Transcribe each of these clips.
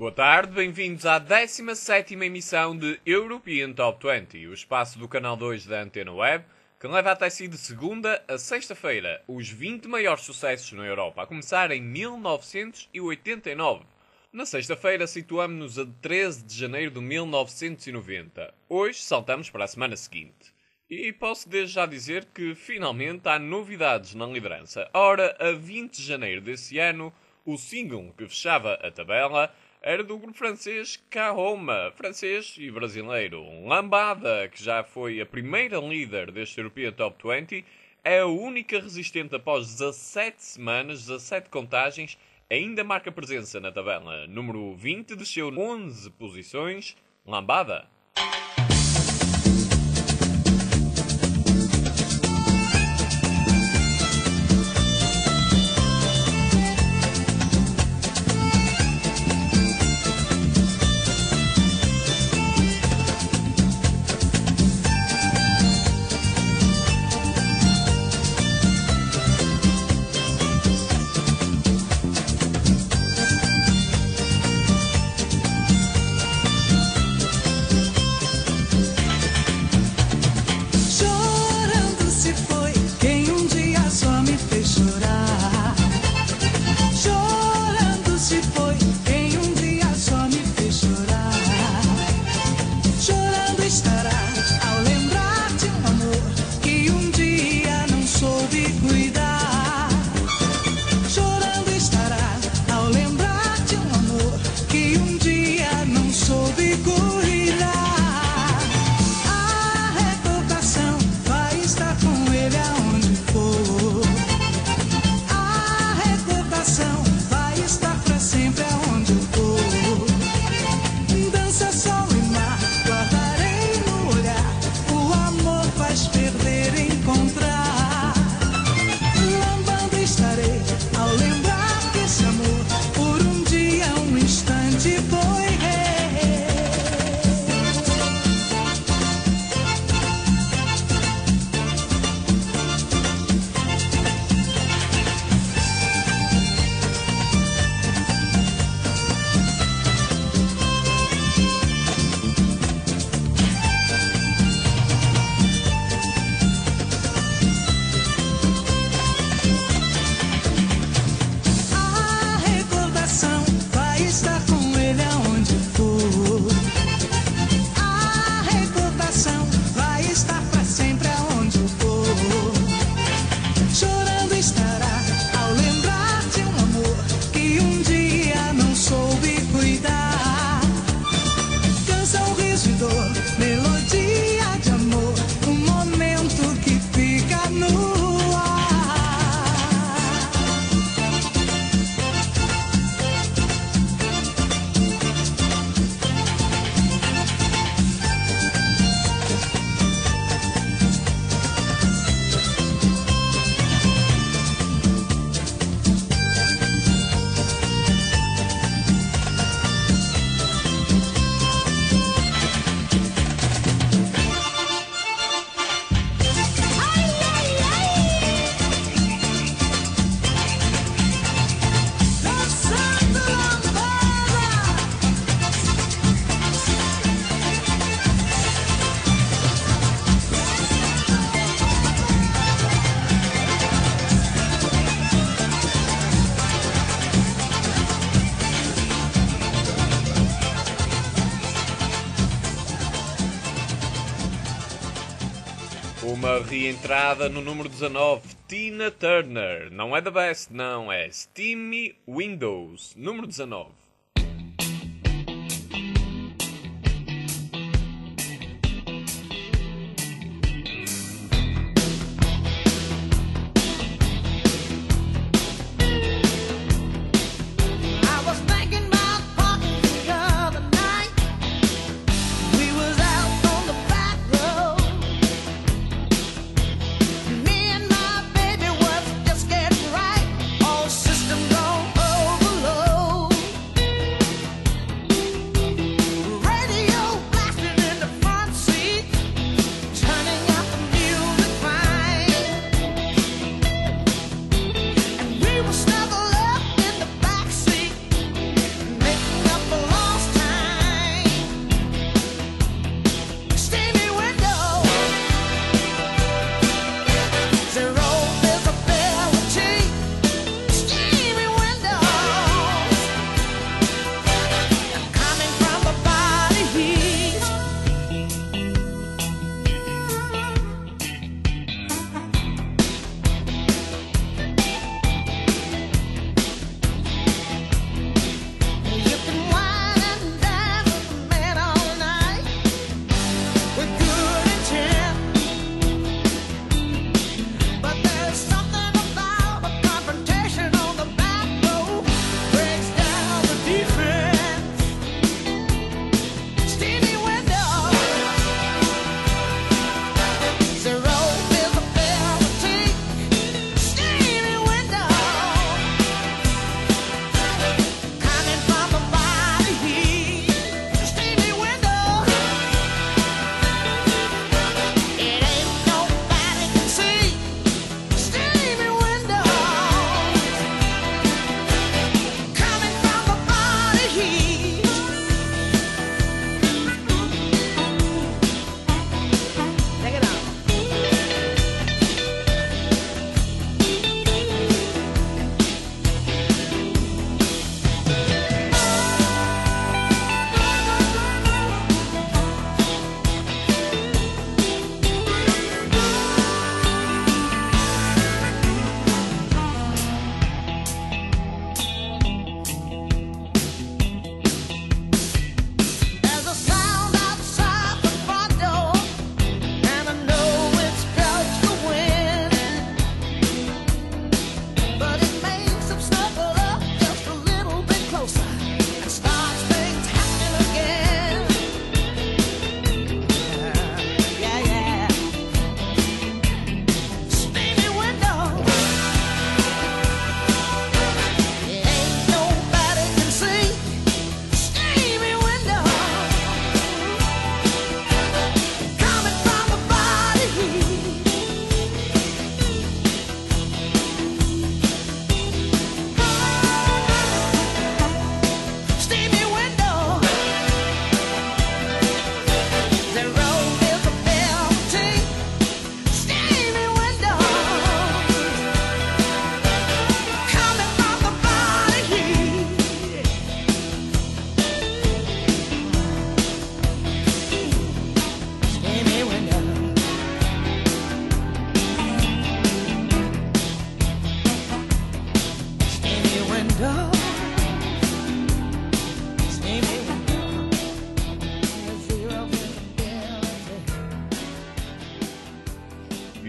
Boa tarde, bem-vindos à 17ª emissão de European Top 20, o espaço do canal 2 da Antena Web, que leva até si de segunda a sexta-feira os 20 maiores sucessos na Europa, a começar em 1989. Na sexta-feira situamos-nos a 13 de janeiro de 1990. Hoje saltamos para a semana seguinte. E posso desde já dizer que finalmente há novidades na liderança. Ora, a 20 de janeiro desse ano, o single que fechava a tabela era do grupo francês Kahoma, francês e brasileiro. Lambada, que já foi a primeira líder deste European Top 20, é a única resistente após 17 semanas, 17 contagens, ainda marca presença na tabela. Número 20 desceu 11 posições. Lambada. Uma reentrada no número 19, Tina Turner. Não é The Best, não, é Steamy Windows, número 19. Systems on overload.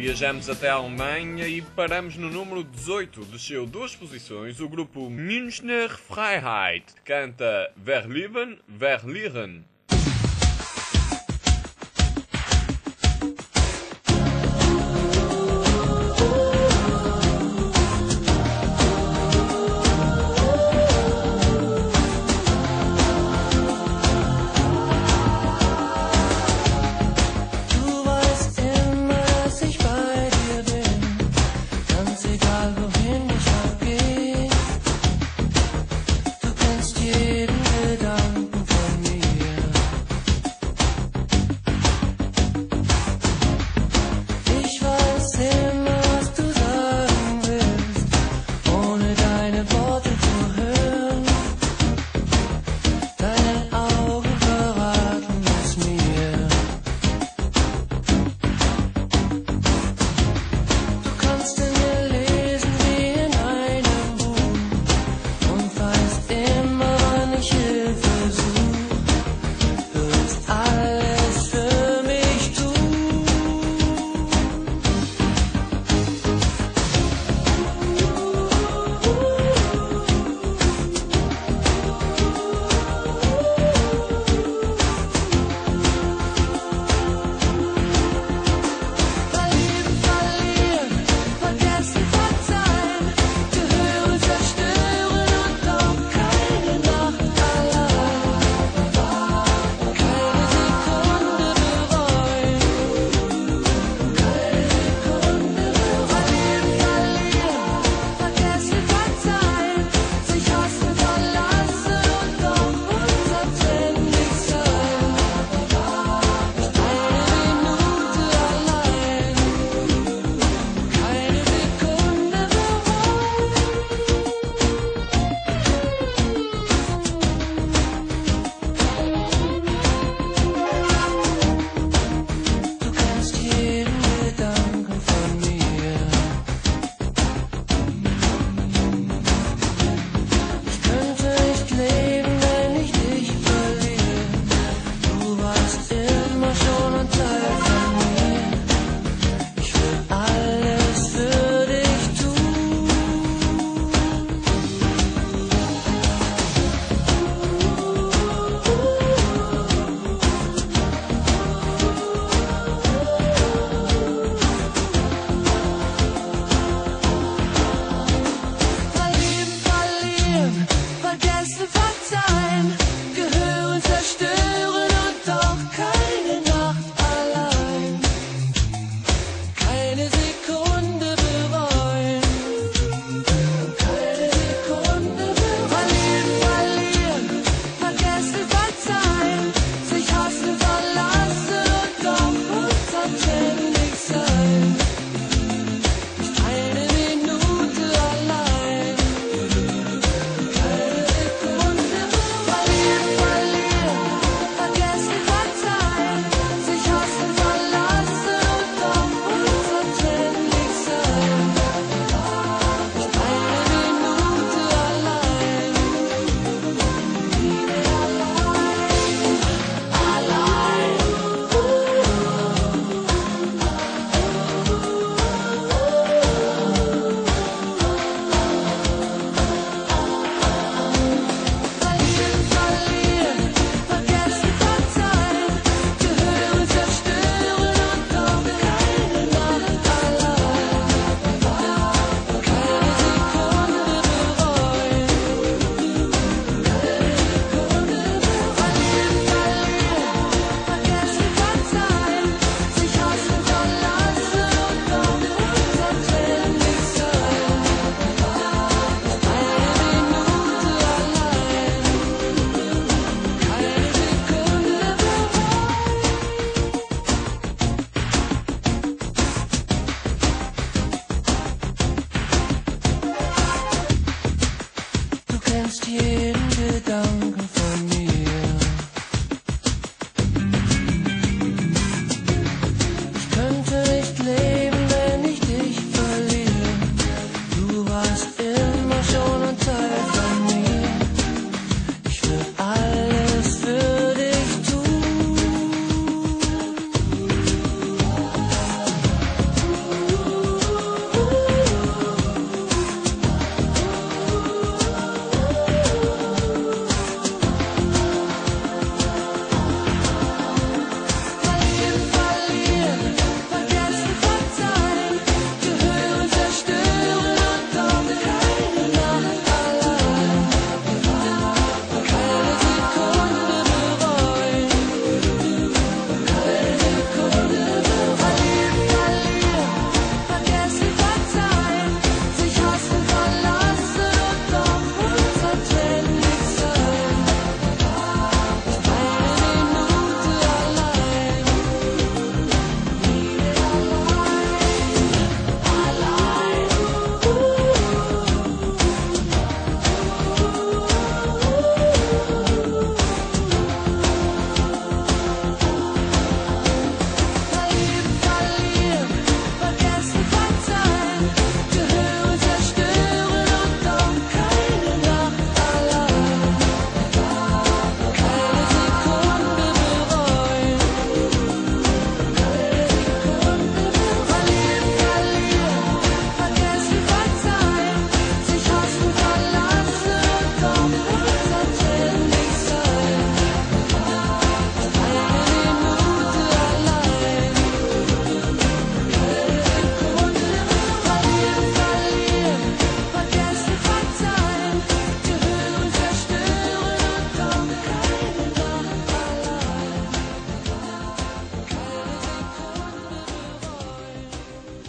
Viajamos até a Alemanha e paramos no número 18. Desceu 2 posições o grupo Münchner Freiheit, que canta Verlieben, Verlieren. Jeden Gedanken von mir.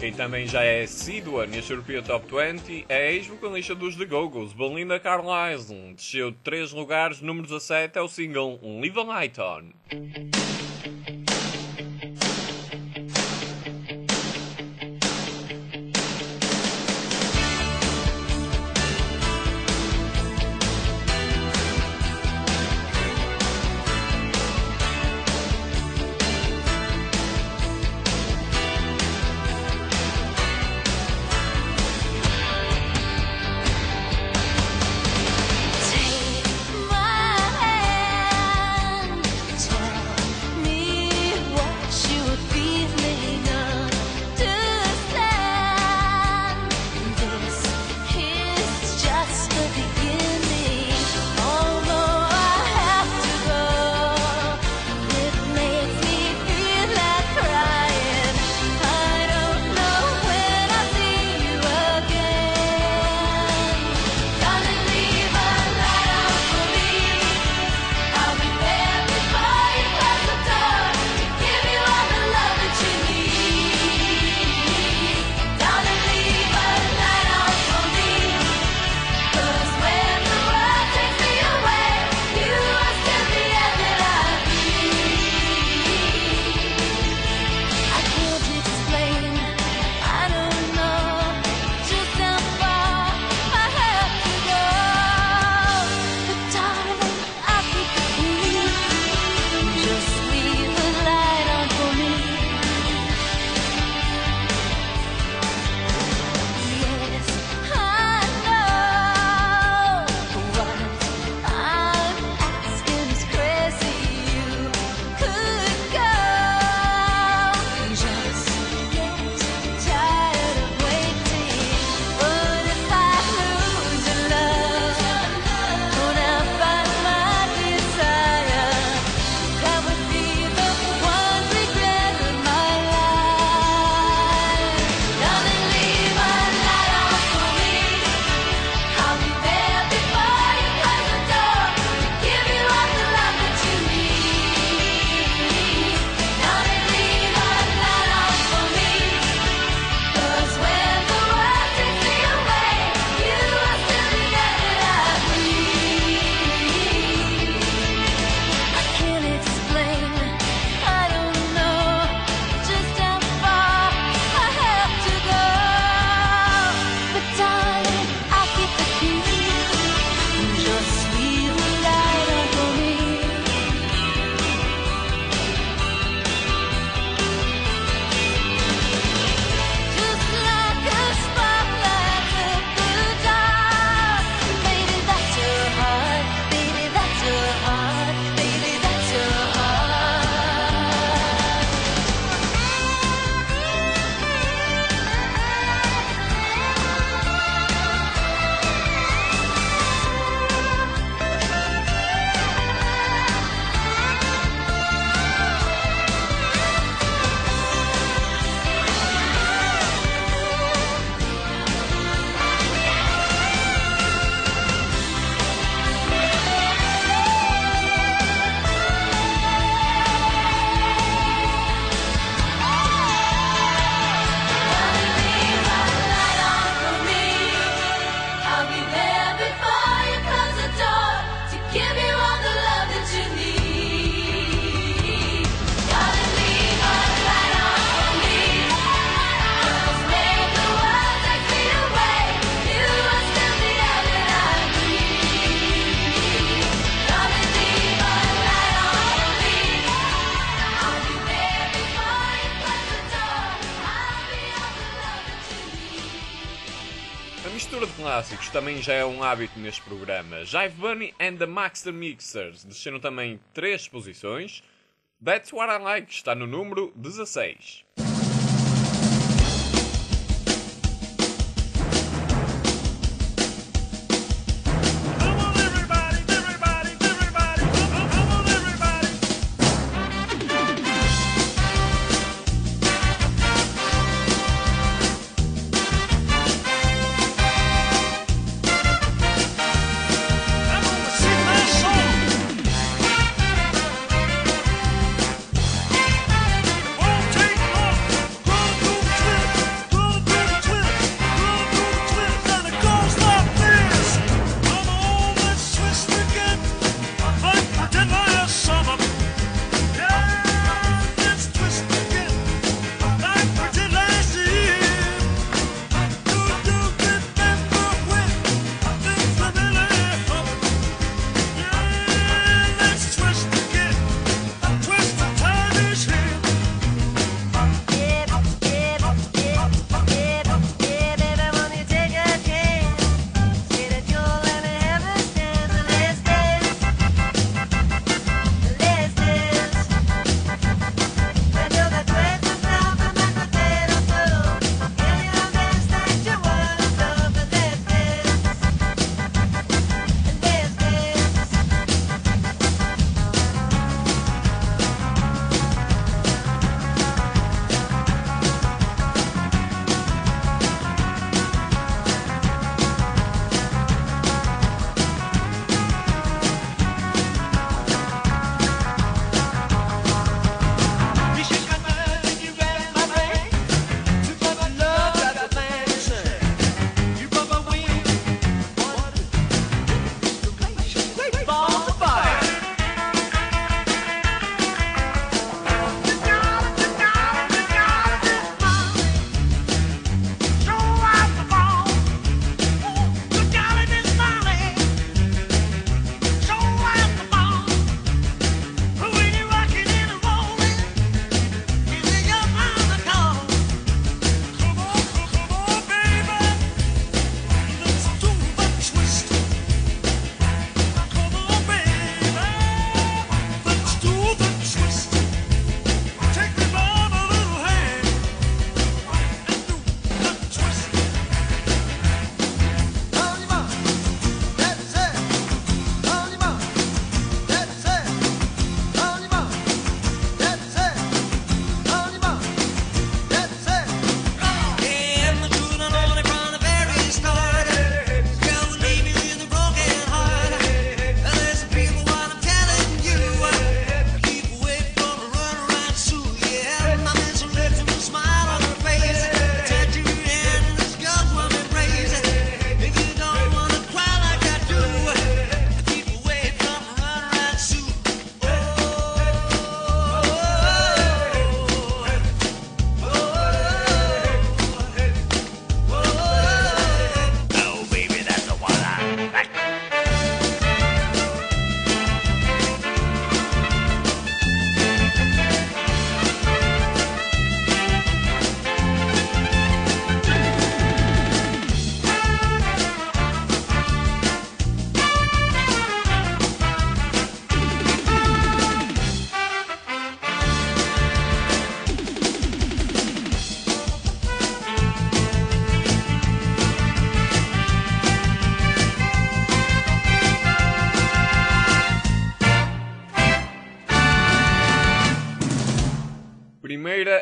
Quem também já é assídua neste European Top 20 é a ex-vocalista dos The Go-Go's, Belinda Carlisle. Desceu de 3 lugares, número 17 é o single Leave a Light On. Mistura de clássicos também já é um hábito neste programa. Jive Bunny and the Maxter Mixers desceram também 3 posições. That's What I Like está no número 16. Take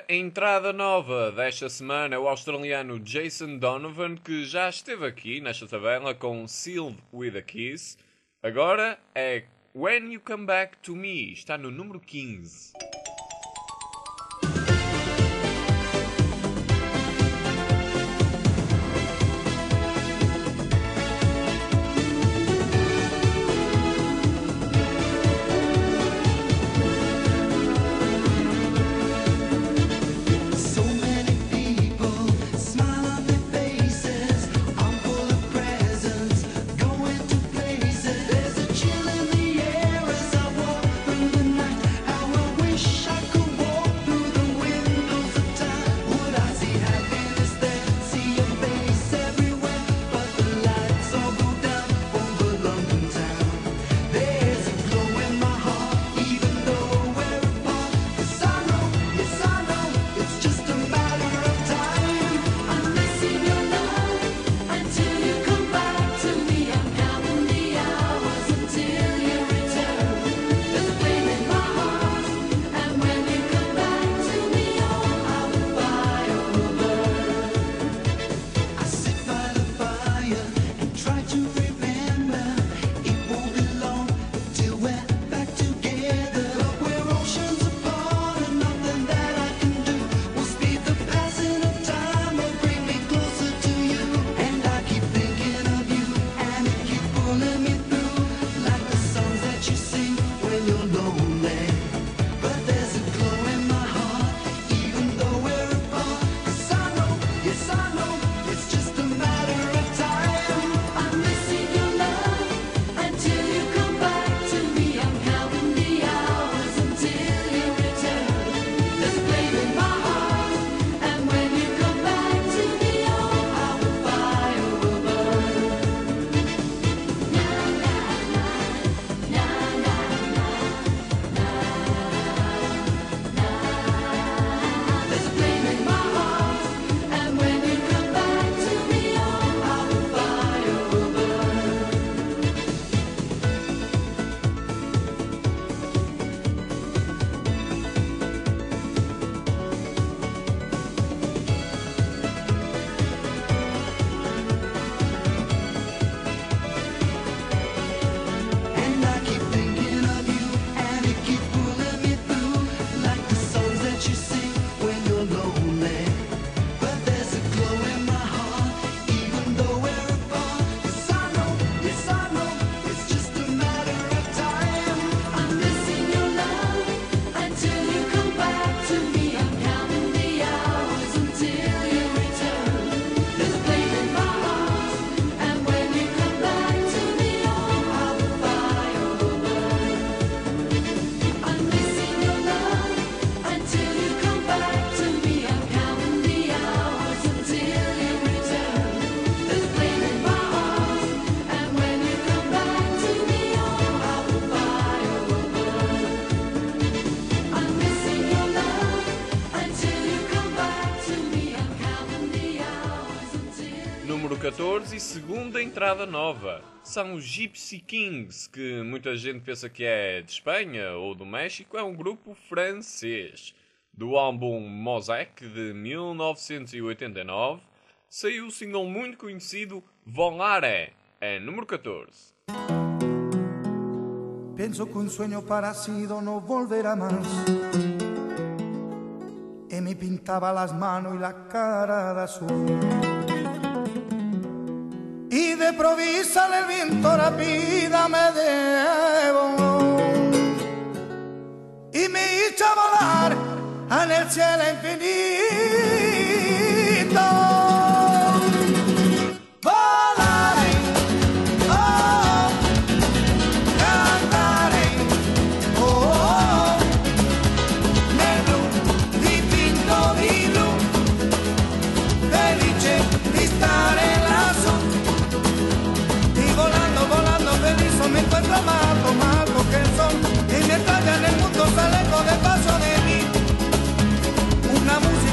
agora a entrada nova desta semana é o australiano Jason Donovan, que já esteve aqui nesta tabela com Sealed with a Kiss. Agora é When You Come Back to Me, está no número 15. Número 14 e segunda entrada nova. São os Gypsy Kings, que muita gente pensa que é de Espanha ou do México. É um grupo francês. Do álbum Mosaic de 1989 saiu o single muito conhecido Volare, é número 14. Pienso que un sueño parecido no volverá más. Y me pintaba las manos y la cara de azul. Y de provisa el viento rápida me devoló y me hizo volar en el cielo infinito. Volaré, oh, cantaré, oh, nel blu dipinto di blu, felice di stare lassù. Volando feliz me encuentro más alto que el sol. Y mientras ya en el mundo se alejo del paso de mí, una música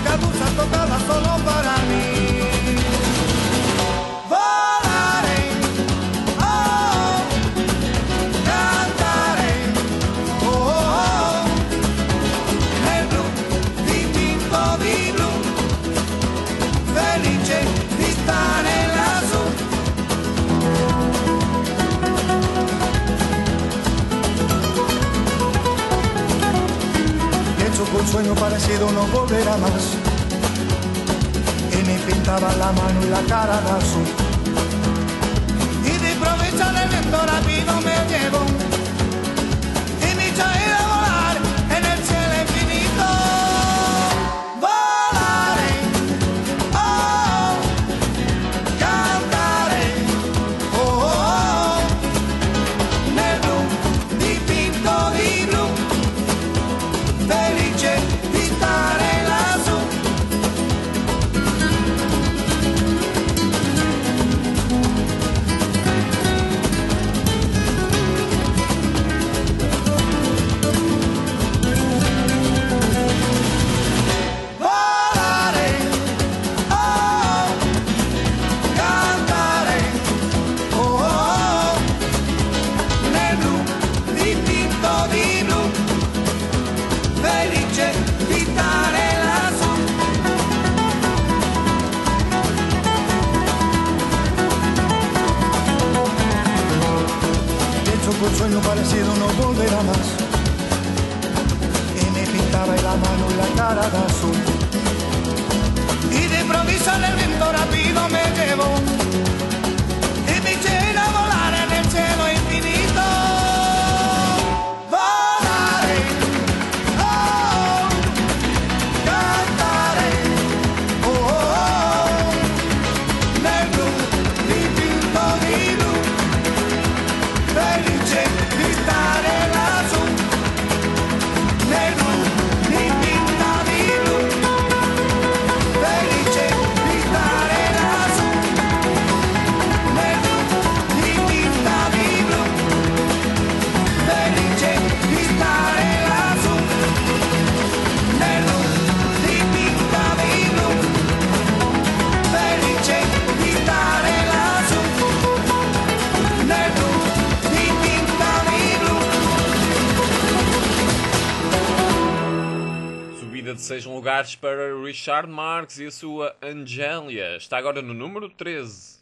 sueño parecido no volverá más. Y me pintaba la mano y la cara de azul. Y de improviso el viento rápido me llevó y me hizo ir a volar en el cielo infinito. Volaré, oh, cantaré, oh, oh, oh, nel blu dipinto di blu, felice di stare lassù. Volare, oh, cantare, oh, oh, oh, nel blu dipinto di blu, felice di stare lassù. Pienso que un sueño parecido no volverá más. Y me pintaba la mano y la cara de azul. Y de improviso el viento rápido me llevó y me hizo ir a volar en el cielo infinito. Volaré, oh, cantaré, oh, oh, oh, nel blu dipinto di blu, felice di stare lassù. Nel blu dipinto di blu, felice di stare lassù. Nel blu dipinto di blu, felice di stare lassù. Nel blu dipinto di blu, felice di stare lassù. Nel blu dipinto di blu. Subida de 6 lugares para Richard Marx e a sua Angélia. Está agora no número 13.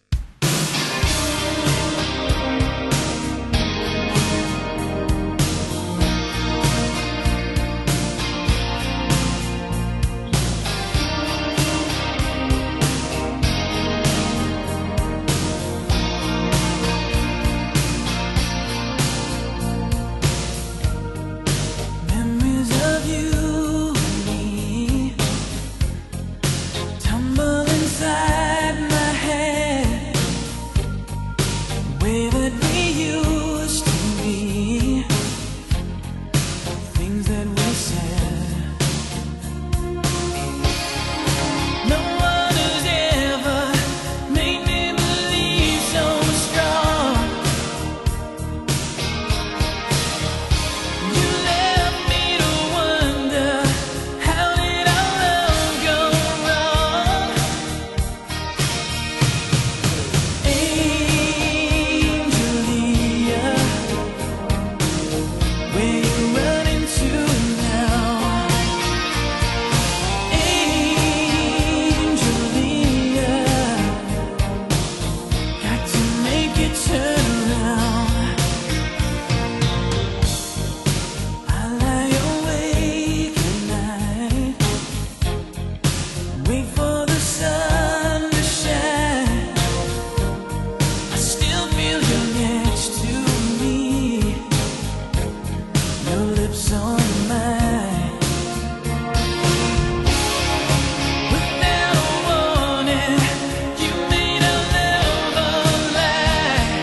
Memories of you and me tumble inside my head, the way that we used to be, things that we said. No one has ever made me believe so strong. You left me to wonder, how did our love go wrong? Angelia, where you running to now? Angelia, got to make it turn around. I lie awake at night, wait for the sun to shine. I still feel you next to me, your lips on mine. Without a warning, you made a love a lie.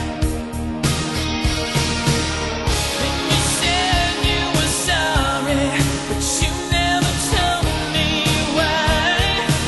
When you said you were sorry, but you never told me why.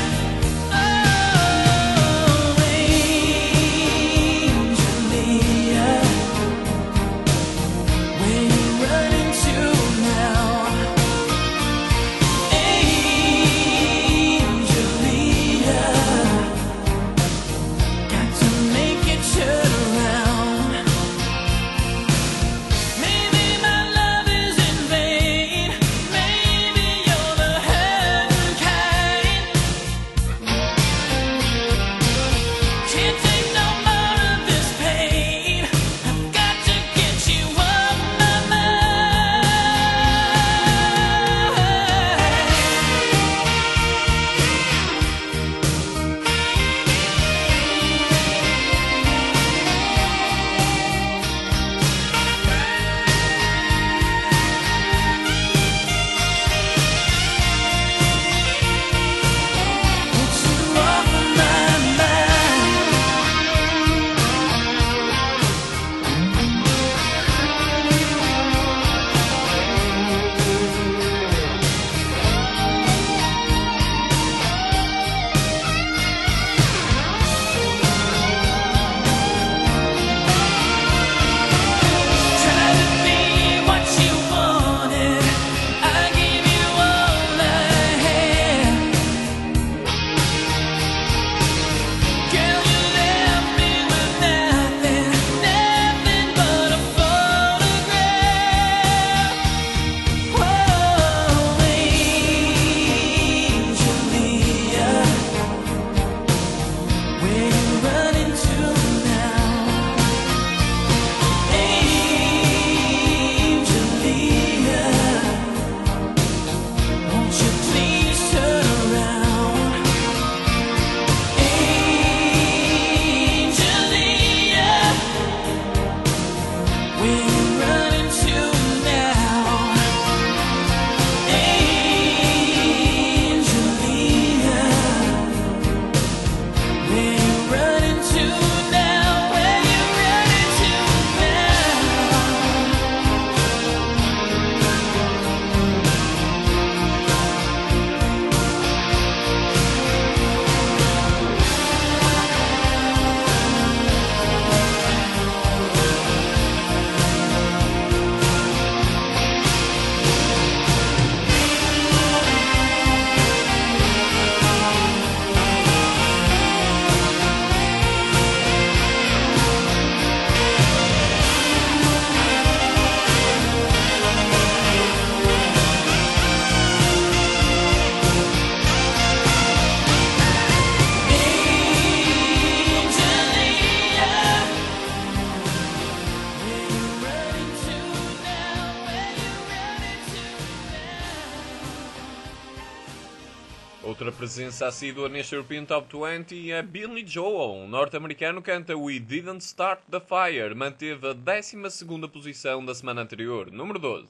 Outra presença assídua neste European Top 20 é Billy Joel. Um norte-americano canta We Didn't Start the Fire. Manteve a 12ª posição da semana anterior. Número 12.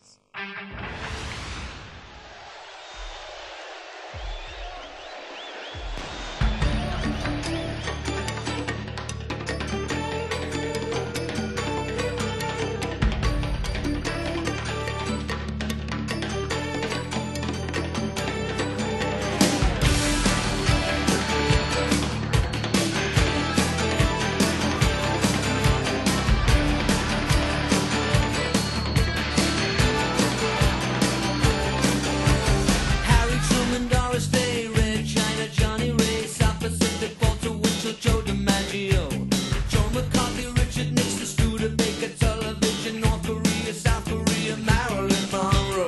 Harry Truman, Doris Day, Red China, Johnny Ray, South Pacific, Walter Winchell, Joe DiMaggio, Joe McCarthy, Richard Nixon, Studebaker, television, North Korea, South Korea, Marilyn Monroe.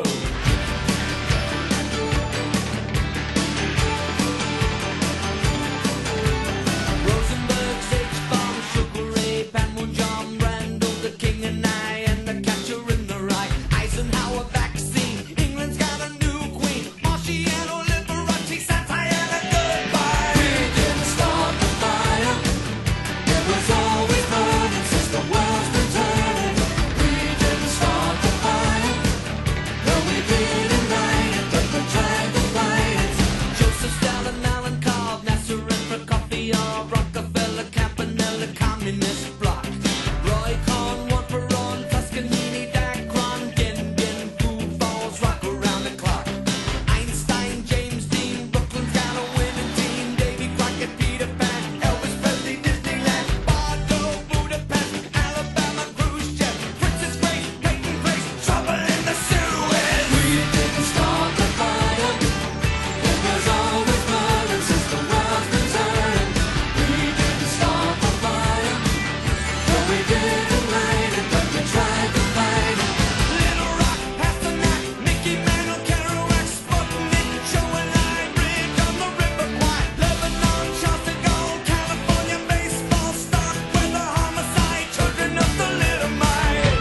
Rosenberg, H-Bomb, Sugar Ray, Panmunjom, Randall, the King and I, and the Catcher in the Rye, Eisenhower vaccine, England's got a new queen, Marciano, Liberace, satire and a goodbye. We didn't start the fire, it was always burning since the world's been turning. We didn't start the fire, no we didn't light it, but we tried to fight it. Joseph Stalin, Alan Cobb, Nasser and Prokofiev, Rockefeller, Campanella, Communist bloc. Roy Cohn, one Perón, Toscanini, Dacron, Gendon, Food Falls, rock around the clock. Einstein, James Dean, Brooklyn's got a winning team. Davy Crockett, Peter Pan, Elvis Presley, Disneyland, Bardo, Budapest, Alabama, Khrushchev, Princess Grace, Peyton Place, trouble in the Suez. We didn't start the fire, it was always burning since the world's been turning. We didn't start the fire, no we didn't light it, but we tried to fight it. Little Rock, Pasternak, Mickey Mantle, Kerouac, Sputnik, Joe and I, Bridge on the River Kwai, Lebanon, Charles de Gaulle, California, baseball, stock, weather, homicide, children of the Little Mile.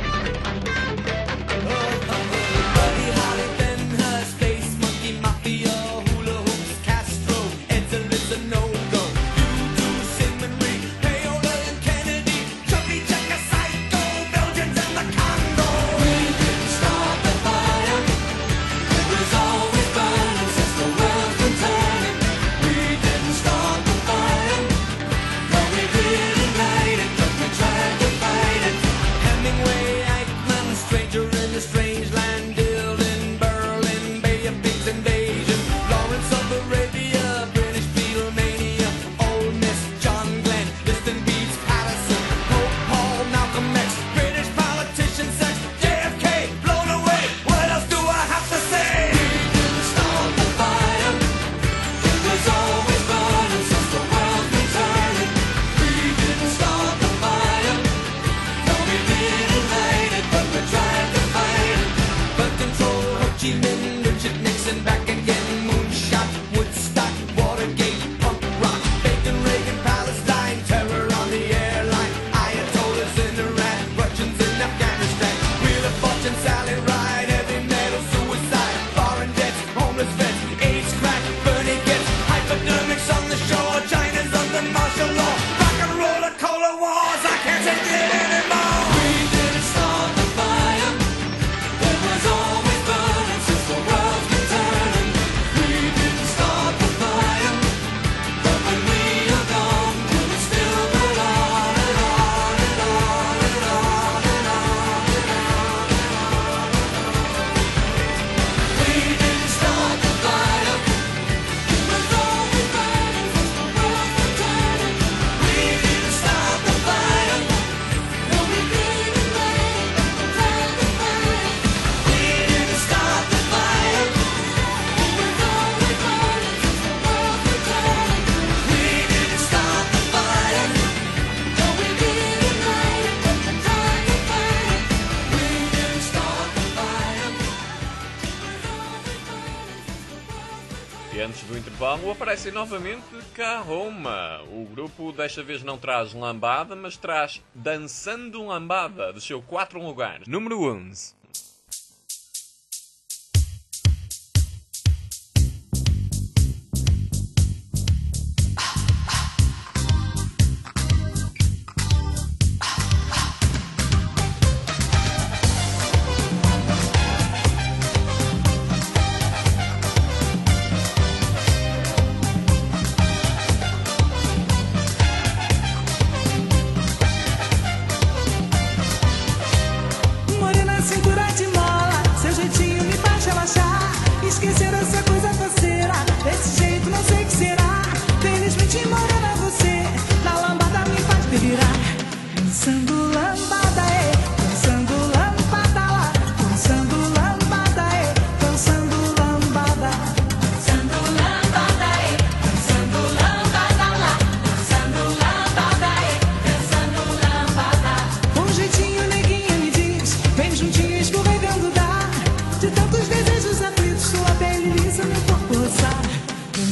Buddy Holly, Ben Hur, Space Monkey, Mafia, Hula Hoops, Castro, Edsel is a no-go. You-Do, Sigmund Reed, Paola and Kennedy, Chubby Checker, Psycho, Belgians and the Congo. We didn't start the fire, it was always burning since the world's been turning. We didn't start the fire, no we didn't light it, but we tried to fight it. Hemingway, Eichmann, Stranger in a Strange Land, Dylan, Berlin, Bay of Pigs invasion, Lawrence of Arabia, British Beatlemania, Ole Miss, John Glenn, Liston Beats, Patterson, Pope Paul, Malcolm X, British politician, sex, JFK, blown away. What else do I have to say? We didn't start the fire, it was always burning since the world's been turning. We didn't start the fire, no we didn't light it, but we tried to fight it. Birth control, Ho Chi Minh, Richard Nixon, back again, moonshot, Woodstock, Watergate, punk rock, Bacon, Reagan, Palestine, terror on the airline, Ayatollahs in Iran, Russians in Afghanistan, Wheel of Fortune, Sally Ride, heavy metal, suicide, foreign debts, homeless vets, AIDS, crack, Bernie gets, hypodermics on the shore, China's under martial law, rock and roll and cola wars, I can't take it anymore. We didn't start the fire, it was always burning since the world's been turning. We didn't start the fire, but when we are gone, will it still burn on and on and on and on and on and on and on? We didn't start the fire, it was always burning since the world's been turning. We didn't start the fire, no we didn't light it, but we tried to fight it. We didn't start the fire, it was always burning since the world's been turning. We didn't start the fire, no we didn't light it, but we tried to fight it. We didn't start the fire, it was always burning since the world's been turning. E antes do intervalo aparecem novamente Kahoma. O grupo desta vez não traz lambada, mas traz Dançando Lambada, desceu 4 lugares. Número 11.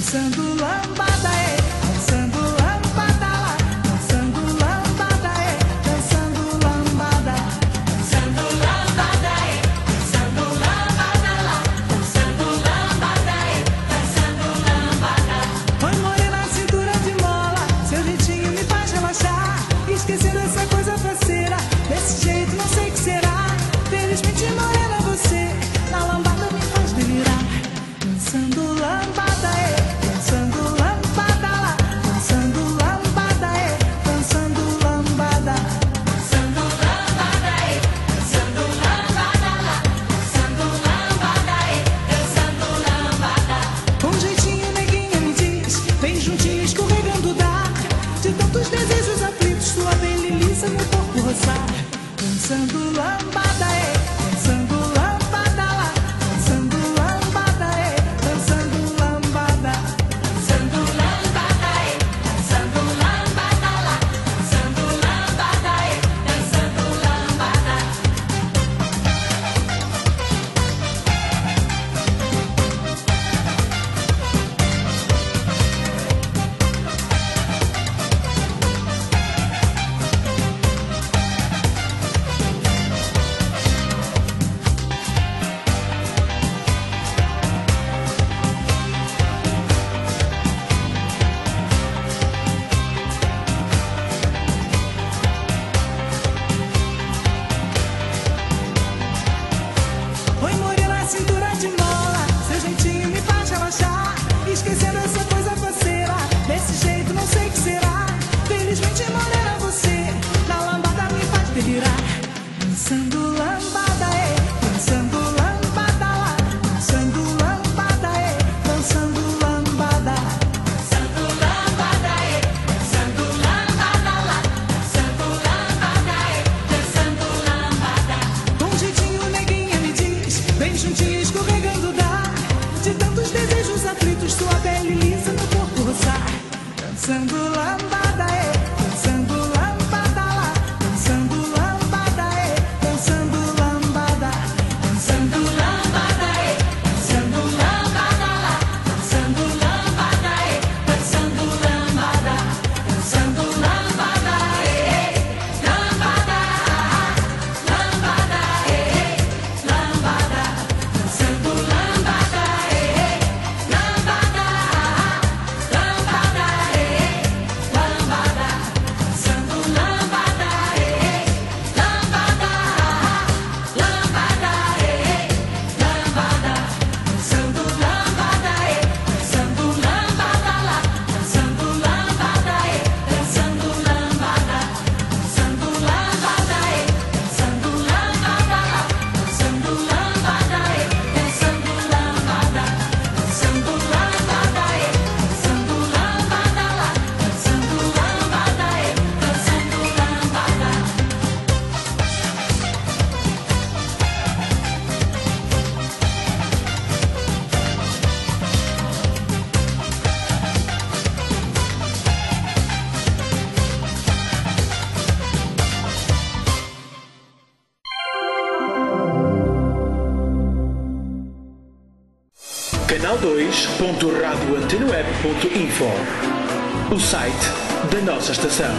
dançando lambada, dançando lambada lá, dançando lambada, dançando lambada, dançando lambada, dançando lambada lá, dançando lambada, dançando lambada. Põe morena na cintura de mola, seu jeitinho me faz relaxar, esquecer dessa coisa faceira, desse jeito não sei o que será. Felizmente morena você, na lambada me faz delirar, dançando lambada, dançando lambada lá, dançando lambada, dançando lambada, dançando lambada, dançando lambada lá, dançando lambada, dançando lambada. Com jeitinho neguinha me diz, vem juntinho escorregando dá, de tantos desejos aflitos sua pele lisa meu corpo roçar, dançando lambada, dançando lambada lá, dançando lambada, dançando lambada, dançando lambada, dançando lambada lá, dançando lambada, dançando lambada. Põe morena na cintura de mola, seu jeitinho me faz relaxar, esquecendo essa coisa faceira, desse jeito não sei o que será. Felizmente morena você, na lambada me faz delirar, dançando lambada, dançando lambada lá, dançando lambada, dançando lambada, dançando lambada, dançando lambada lá, dançando lambada, dançando lambada. Com jeitinho neguinha me diz, vem juntinho escorregando dá, de tantos desejos aflitos sua pele lisa no corpo roçar, dançando lambada, dançando lambada lá, dançando lambada, dançando lambada, dançando lambada, dançando lambada lá, dançando lambada, dançando lambada, dançando lambada, lambada, lambada, lambada, dançando lambada, lambada, lambada, lambada, dançando lambada, lambada, lambada, lambada, dançando lambada, dançando lambada lá, dançando lambada, dançando lambada, dançando lambada, dançando lambada lá, dançando lambada, dançando lambada, dançando lambada, dançando lambada lá, dançando lambada, dançando lambada. Canal2.radioantenaweb.info, o site da nossa estação.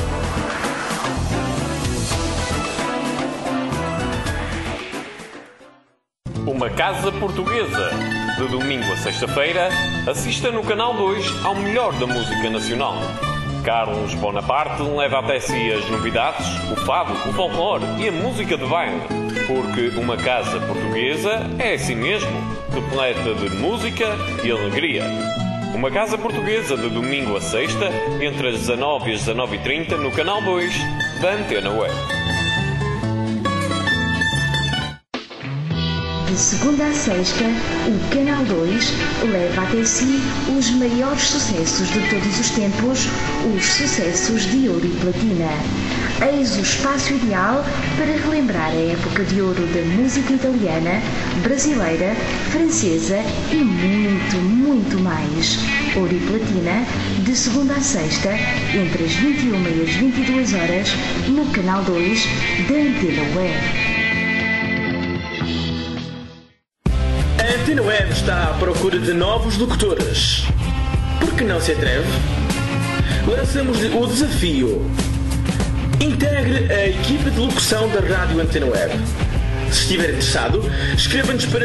Uma casa portuguesa. De domingo a sexta-feira, assista no Canal 2 ao melhor da música nacional. Carlos Bonaparte leva até si as novidades, o fado, o folclore e a música de baile. Porque uma casa portuguesa é assim mesmo, repleta de música e alegria. Uma casa portuguesa de domingo a sexta, entre as 19 e as 19h30 no Canal 2 da Antena Web. De segunda a sexta, o Canal 2 leva até si os maiores sucessos de todos os tempos, os sucessos de ouro e platina. Eis o espaço ideal para relembrar a época de ouro da música italiana, brasileira, francesa e muito, muito mais. Ouro e platina, de segunda a sexta, entre as 21 e as 22 horas, no Canal 2 da Antena Web. A Antena Web está à procura de novos locutores? Por que não se atreve? Lançamos-lhe o desafio. Integre a equipa de locução da Rádio Antena Web. Se estiver interessado, escreva-nos para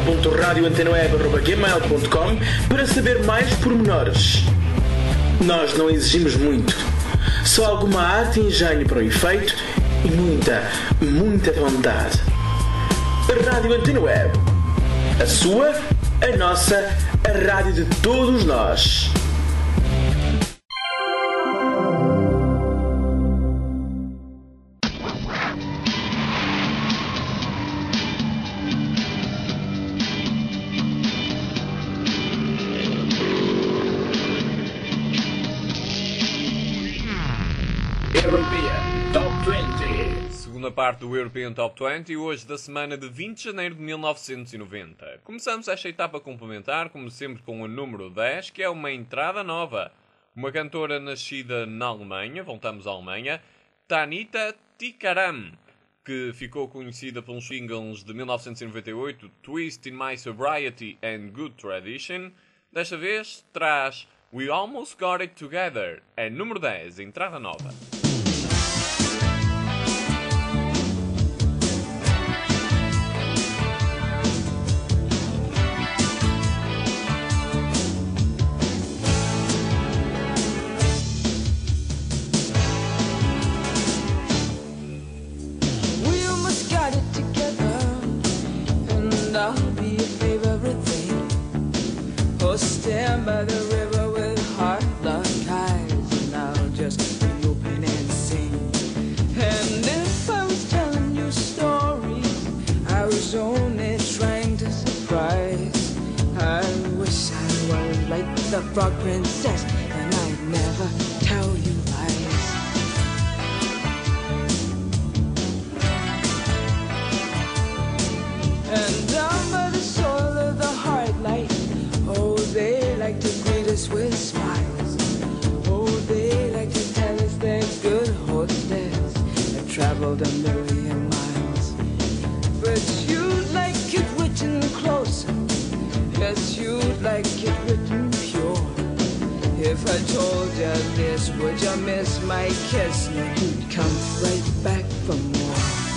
geral.radioantenaweb@gmail.com para saber mais pormenores. Nós não exigimos muito. Só alguma arte e engenho para o efeito e muita vontade. A Rádio Antena Web. A sua, a nossa, a rádio de todos nós. European Top 20. Segunda parte do European Top 20, hoje da semana de 20 de janeiro de 1990. Começamos esta etapa complementar, como sempre, com o número 10, que é uma entrada nova. Uma cantora nascida na Alemanha, voltamos à Alemanha, Tanita Tikaram, que ficou conhecida pelos singles de 1998, Twist in My Sobriety and Good Tradition. Desta vez traz We Almost Got It Together, é número 10, entrada nova. We almost got it together, and I'll be your favorite thing. Oh, stand by the river with heart locked eyes, and I'll just be open and sing. And if I was telling you stories, I was only trying to surprise. I wish I was like the frog princess, and I'd never tell you lies. And down by the soil of the heart light, oh, they like to greet us with smiles. Oh, they like to tell us they're good hostess that traveled a million miles. But you'd like it written closer, yes, you'd like it written pure. If I told you this, would you miss my kiss? No, you'd come right back for more.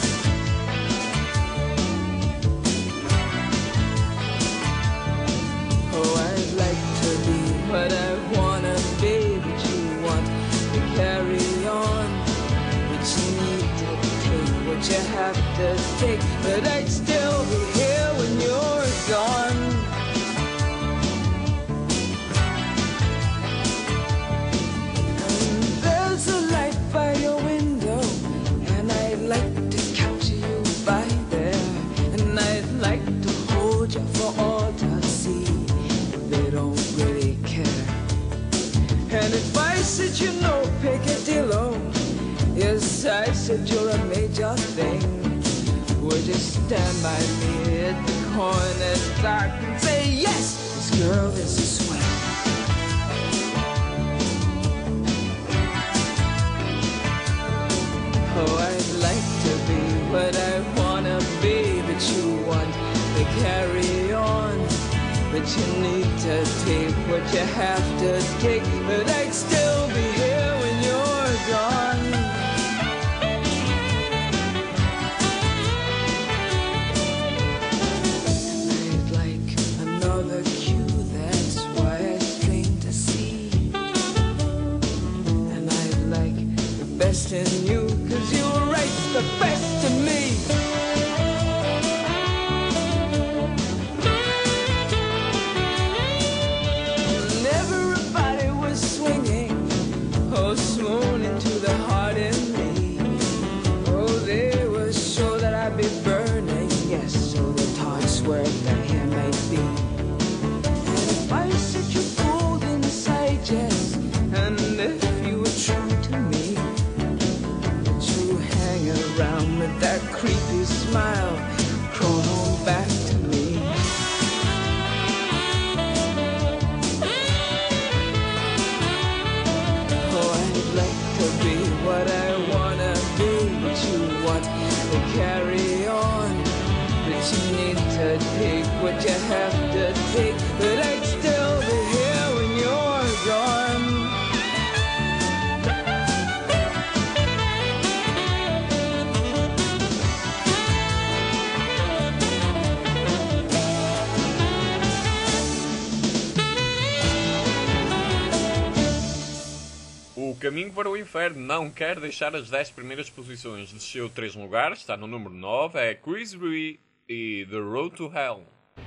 Oh, I'd like to be what I wanna be, but you want to carry on. But you need to take what you have to take, but I'd still be here when you're gone. And there's a light by your window, and I'd like to capture you by there, and I'd like to hold you for all to see. They don't really care. And if I said you know Picadillo, yes, I said you're a major thing, would you stand by me at the corner dark and say, yes, this girl is a swing. Oh, I'd like to be what I wanna be, but you want to carry on. But you need to take what you have to take, but I'd still be here when you're gone. I'd like another cue, that's why I strain to see. And I'd like the best in you, 'cause you write the best in me. And everybody was swinging, oh, swooning to the heart in me. Oh, they were sure that I'd be burning, yes, so the thoughts were that here might be. And if I said you pulled inside, yes, and if you were true to me, would you hang around with that creepy smile, crawl on back to me? Oh, I'd like to be what I wanna be, but you want to carry on. But you need to take what you have to caminho para o inferno não quer deixar as 10 primeiras posições. Desceu 3 lugares, está no número 9, é Chris Rea e The Road to Hell.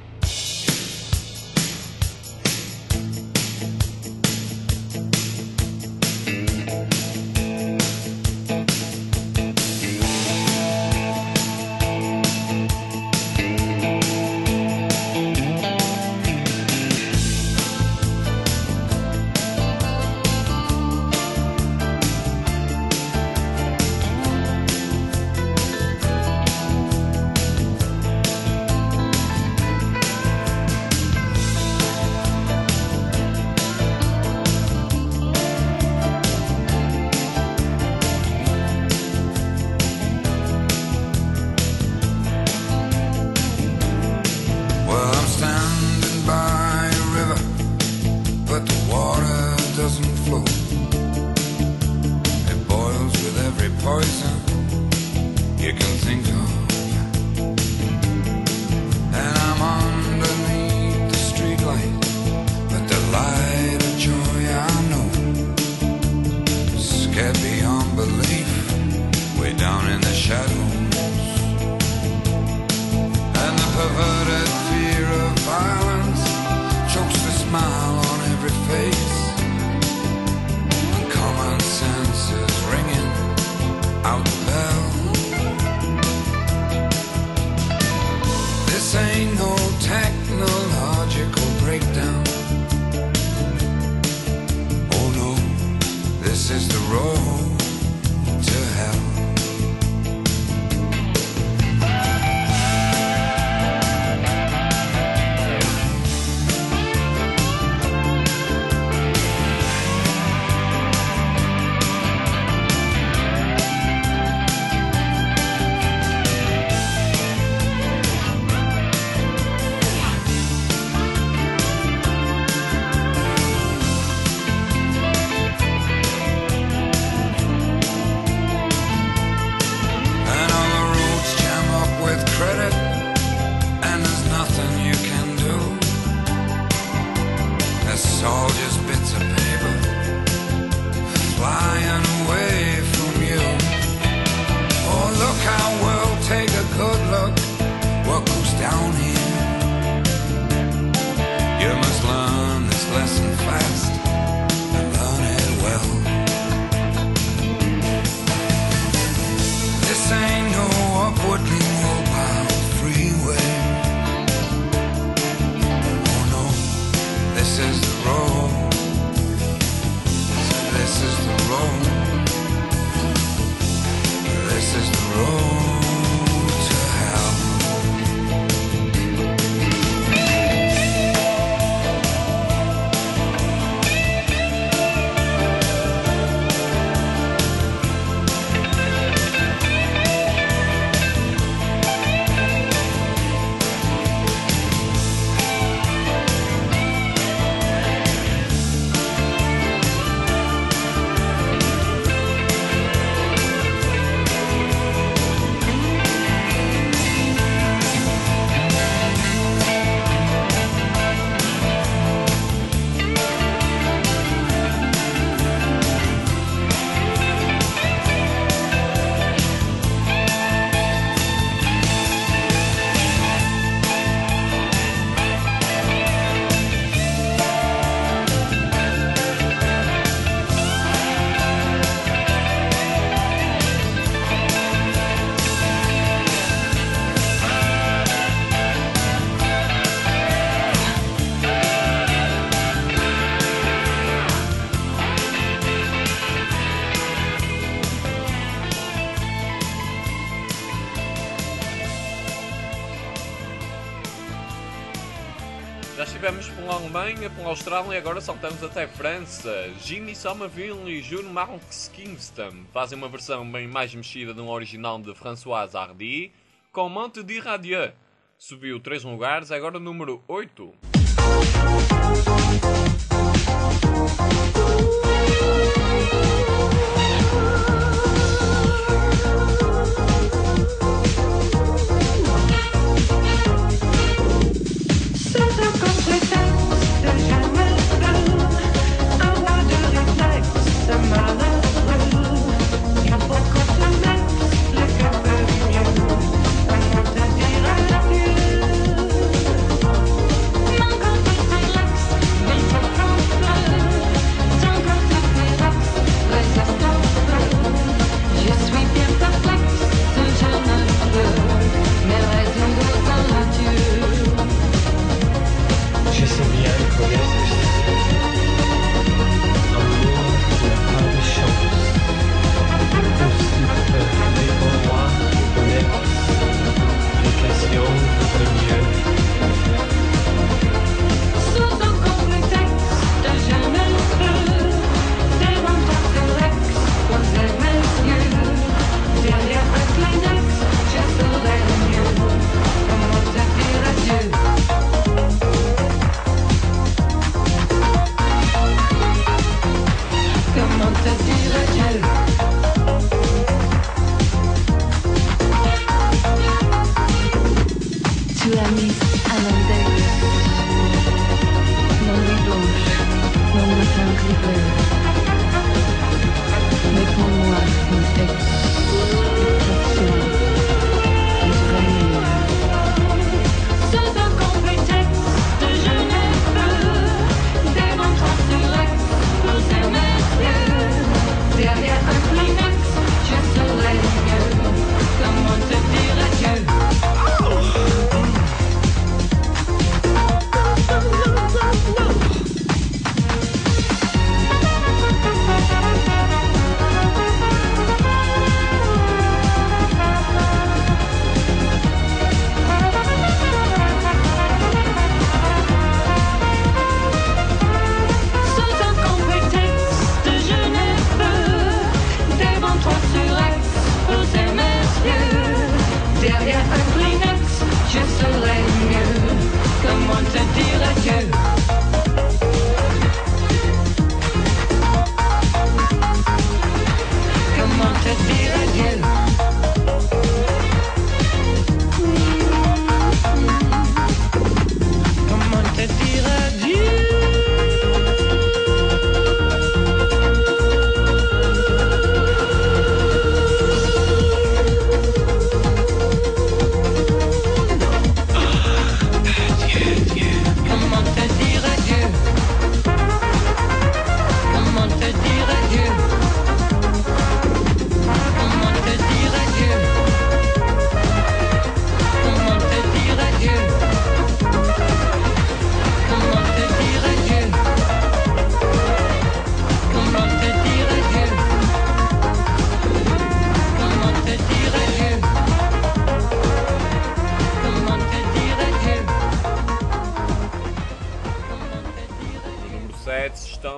Já estivemos pela Alemanha, pela Austrália e agora saltamos até França. Ginny Somerville e Jean-Marc Kingston fazem uma versão bem mais mexida de um original de Françoise Hardy, com Monte de Radieux. Subiu 3 lugares, agora número 8. Mother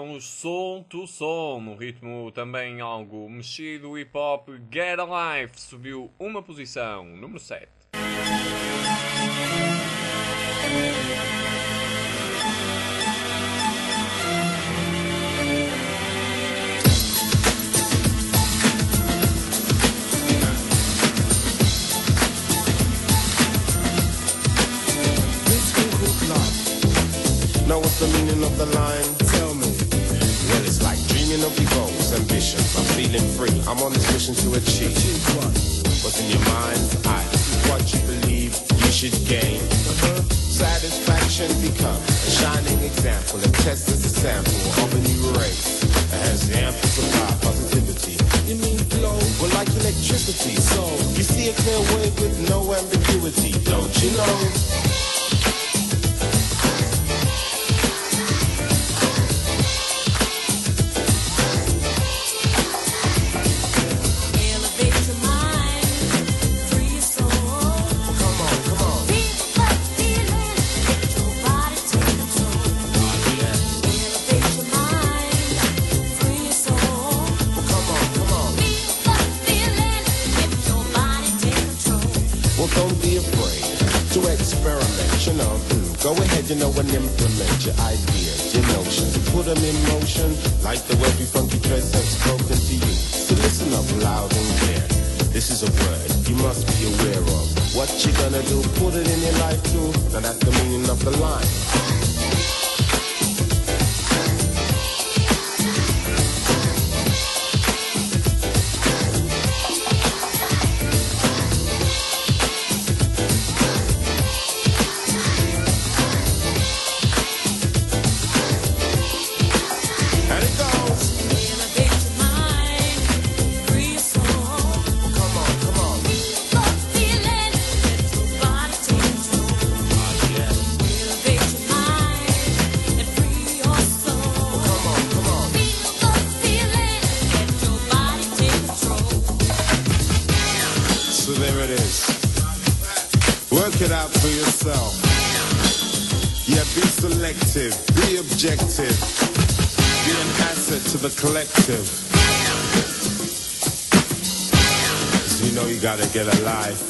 são os Soul II Soul, no ritmo também algo mexido, hip hop. Get Alive subiu uma posição, número 7. Know what's the meaning of the line? Tell me. Well, it's like dreaming of your goals, ambitions. I'm feeling free. I'm on this mission to achieve. What's in your mind's eye? This is what you believe you should gain. Satisfaction become a shining example. A test as a sample of a new race that has the ample supply of positivity. You mean flow? Well, like electricity. So you see a clear way with no ambiguity, don't you know? Go ahead, you know, and implement your ideas, your notions. Put them in motion, like the way we funky threads have spoken to you. So listen up loud and clear. This is a word you must be aware of. What you gonna do, put it in your life too. Now that's the meaning of the line. Work it out for yourself. Yeah, be selective, be objective, be an asset to the collective. So you know you gotta get a life.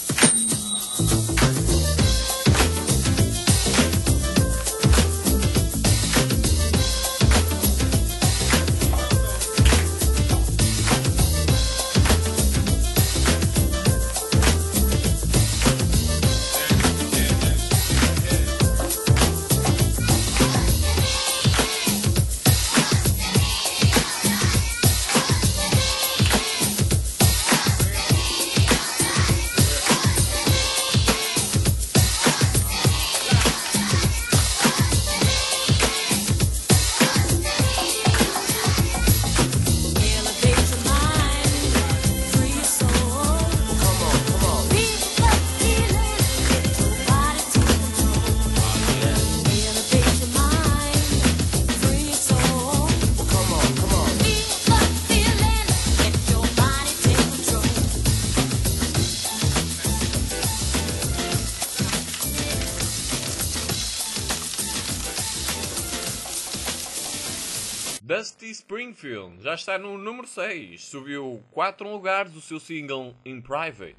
Dusty Springfield já está no número 6, subiu 4 lugares o seu single In Private.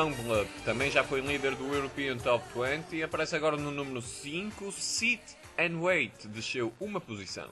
Youngblood também já foi líder do European Top 20 e aparece agora no número 5. Sit and Wait desceu uma posição.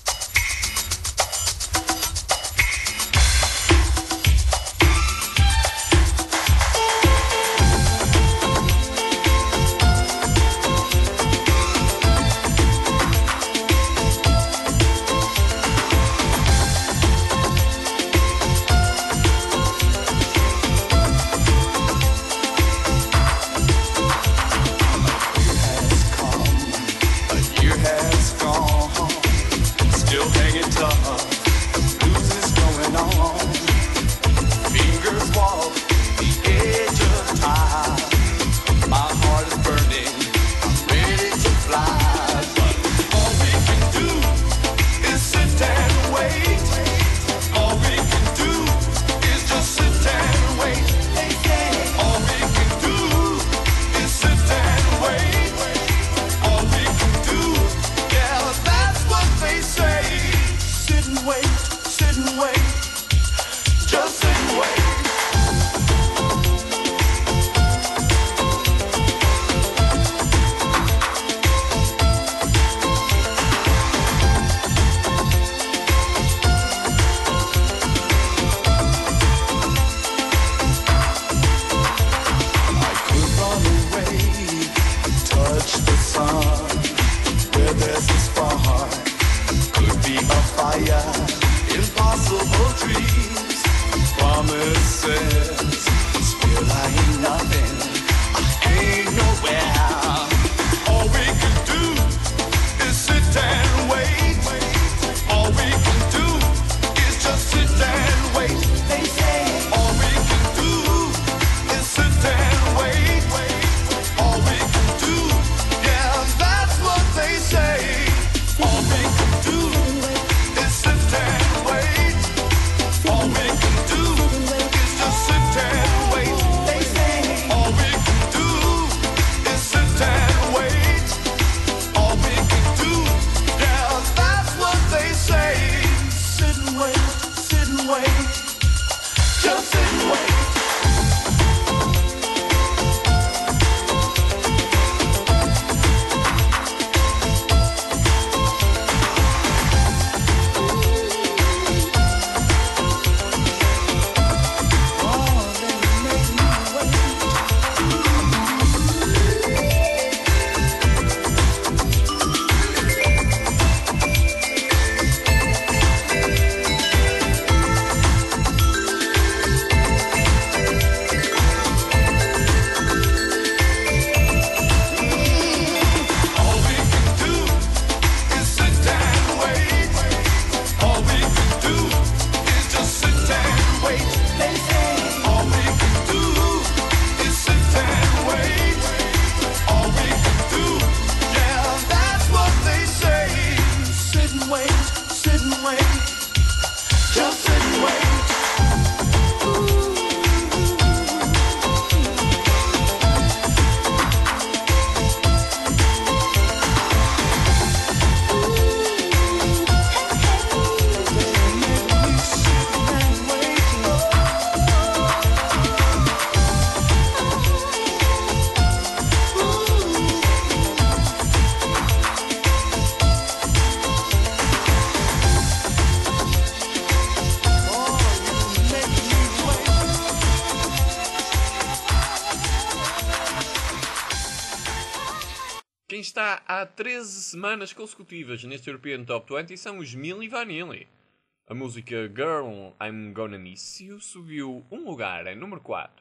Quem está há 13 semanas consecutivas neste European Top 20 são os Milli Vanilli. A música Girl, I'm Gonna Miss You subiu um lugar em número 4.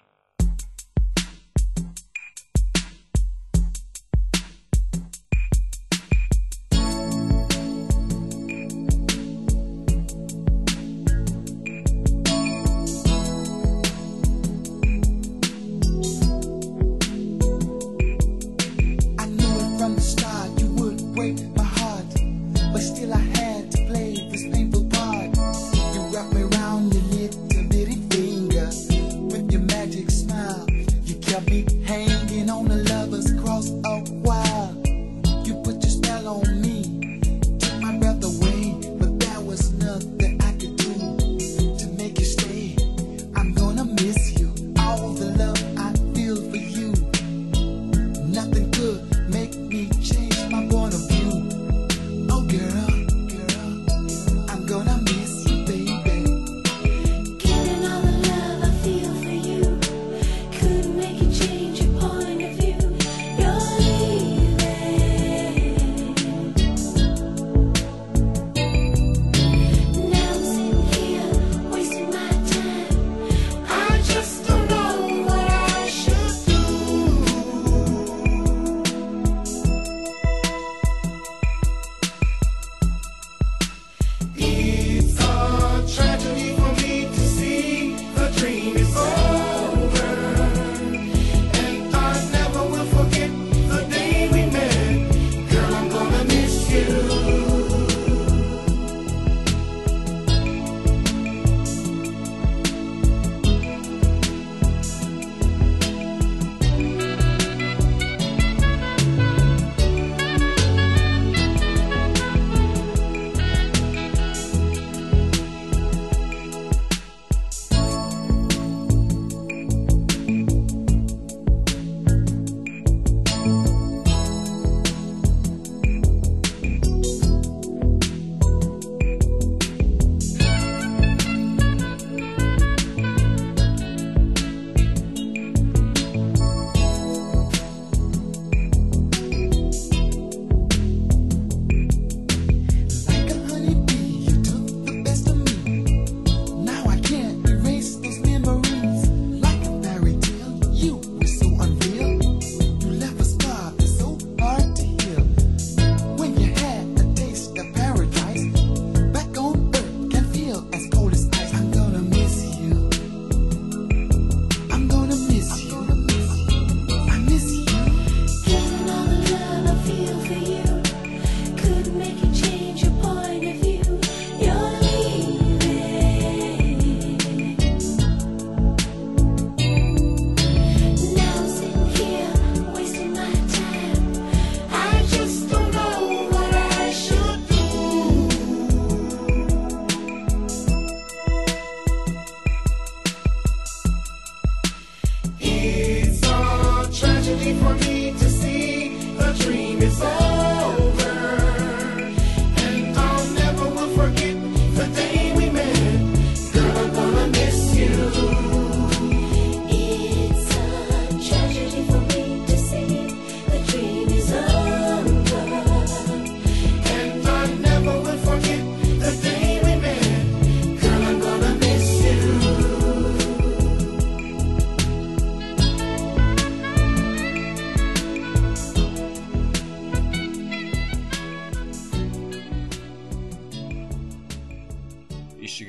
Magic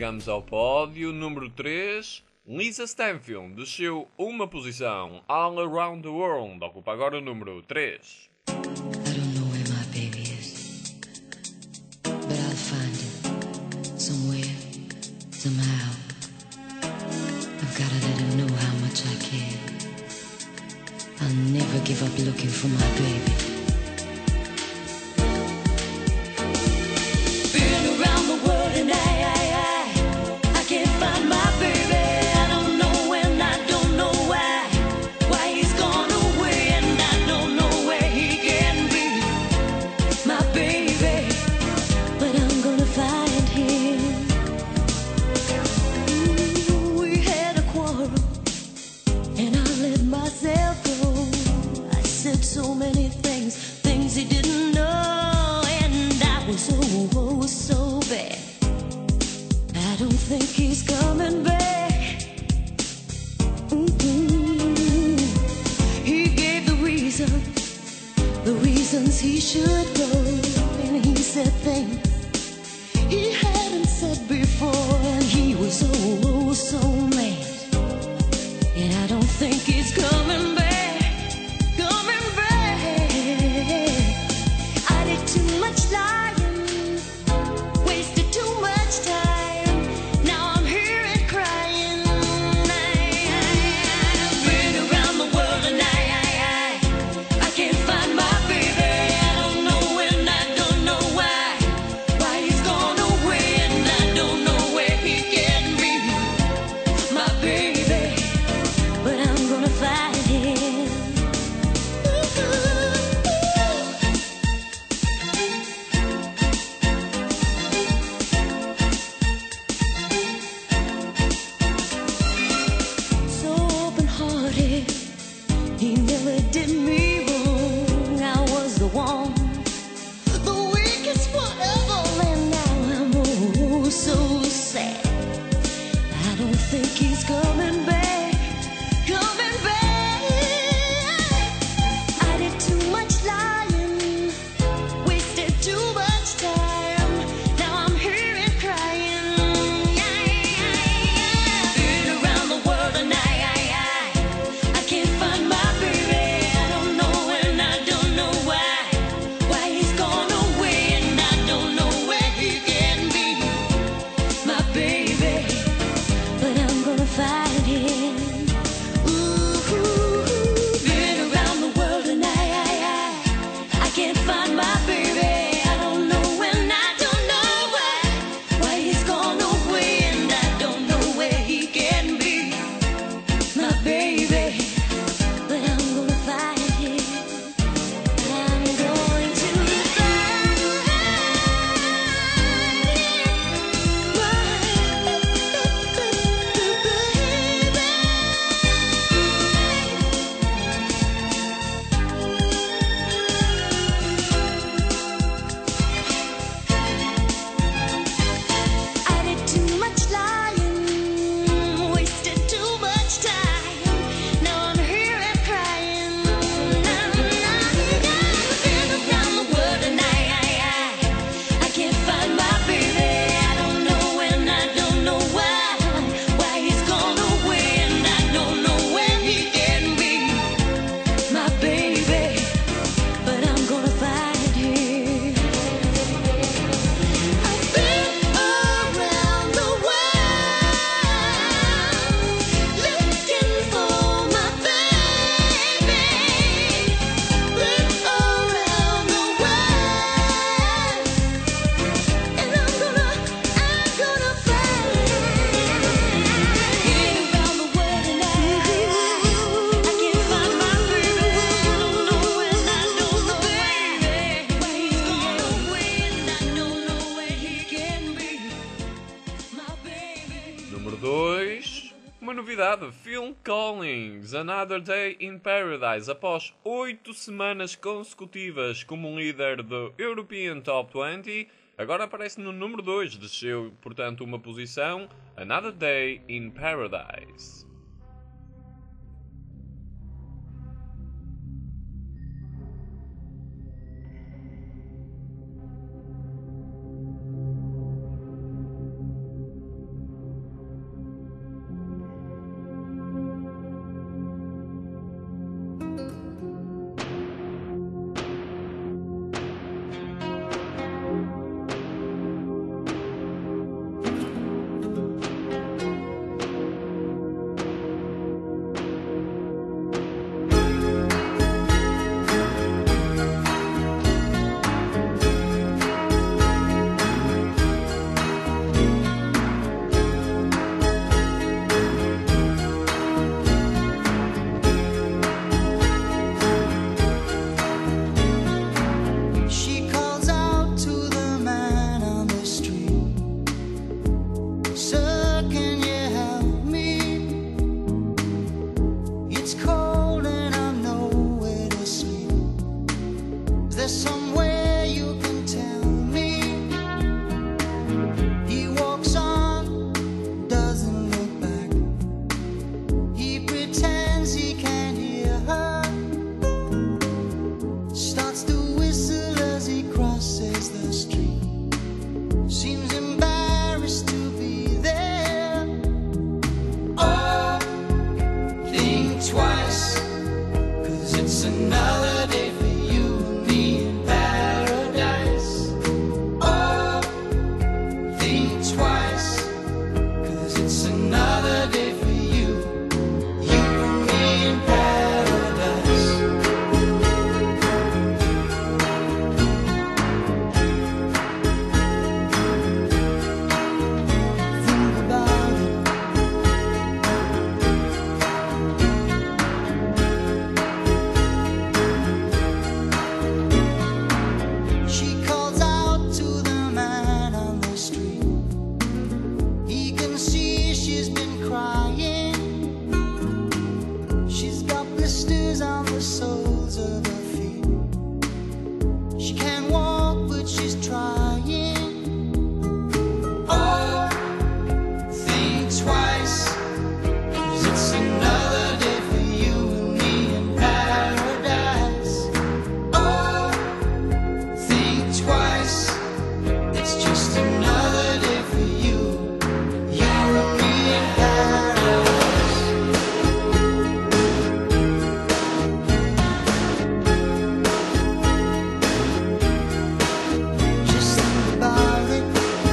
chegamos ao pódio número 3. Lisa Stanfield desceu uma posição. All Around the World ocupa agora o número 3. I don't know where my baby is, but I'll find him somewhere, somehow. I've gotta let him know how much I care. I'll never give up looking for my baby. Been around the world and I can't find my baby. I don't know when, I don't know why he's gone away, and I don't know where he can be. My baby, but I'm gonna find him. Ooh, we had a quarrel, and I let myself go. I said so many things he didn't know, and I was so bad. I don't think he's coming back. He gave the reasons he should go, and he said things he hadn't said before, and he was so mad. And I don't think he's coming back, coming back. I did too much lying, wasted too much time. Now I'm here and crying. I've been around the world and I can't find my baby. I don't know when, I don't know why he's gone away, and I don't know where he can be. My baby, but I'm gonna find him. So open-hearted, he never did me wrong. I was the one, the weakest one of all, and now I'm so sad. I don't think he's coming back, coming back. I did too much lying, wasted too much time. Now I'm here and crying. Been around the world and I can't find my baby. I don't know when, I don't know why he's gone away, and I don't know where he can be. My baby, but I'm gonna find him. Ooh, been around the world and I can't find my baby. I don't know when, I don't know why he's gone away, and I don't know where he can be. My baby, but I'm gonna find him. I'm going to find I did too much lying, wasted too much time. Now I'm here and crying. Been around the world and I can't find my baby. I don't know when, I don't know why he's gone away, and I don't know where he can be. My baby, but I'm gonna find him. I've been around the world looking for my baby. Been around the world, and I'm gonna find him. Been around the world and I can't find my baby. I don't know when, I don't know why he's gone away, and I don't know where he can be. My baby. Número 2. Uma novidade. Phil Collins, Another Day in Paradise. Após 8 semanas consecutivas como líder do European Top 20, agora aparece no número 2. Desceu, portanto, uma posição. Another Day in Paradise. there's somewhere you can tell me. He walks on, doesn't look back. He pretends he can't hear her. Starts to whistle as he crosses the street. Seems embarrassed to be there. Oh, think twice, 'cause it's another day for you and me in paradise. Oh, think twice, 'cause it's another day for you and me in paradise. Think about it. She calls out to the man on the street. He can see she's been crying. She's got blisters on the soles of her feet. She can't walk, but she's trying. Oh, think twice, 'cause it's another day for you and me in paradise. Oh, think twice, it's just another day for you and me in paradise. Just think about it.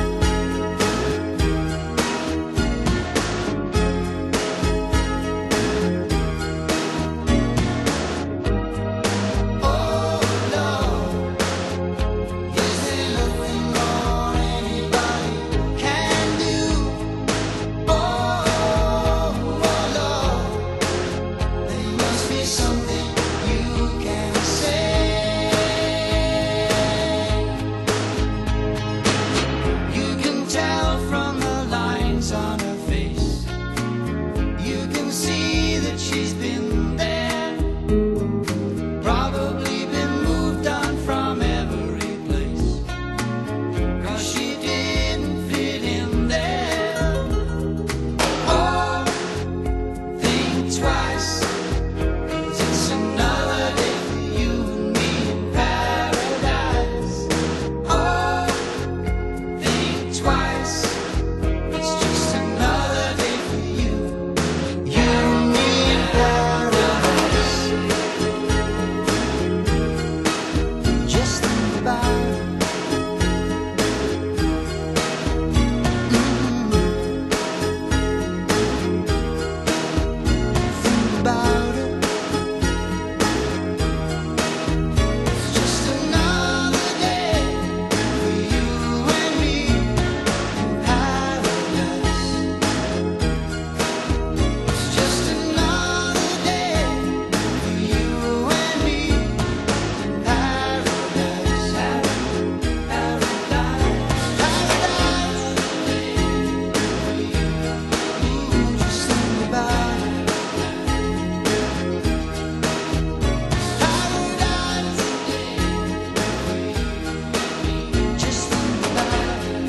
Oh no, is there nothing more anybody can do? Oh Lord, there must be something you can say. You can tell from the lines on her face. You can see that she's been there. Probably been moved on from every place, 'cause she didn't fit in there. Oh, think twice, 'cause it's another day for you and me in paradise. Oh, think twice, it's just another day for you and me in paradise. Just think about it. Think about it. It's just another day for you and me in paradise. It's just another day for you and me in paradise. Paradise. Ooh, just think about it. Paradise. Just think about it.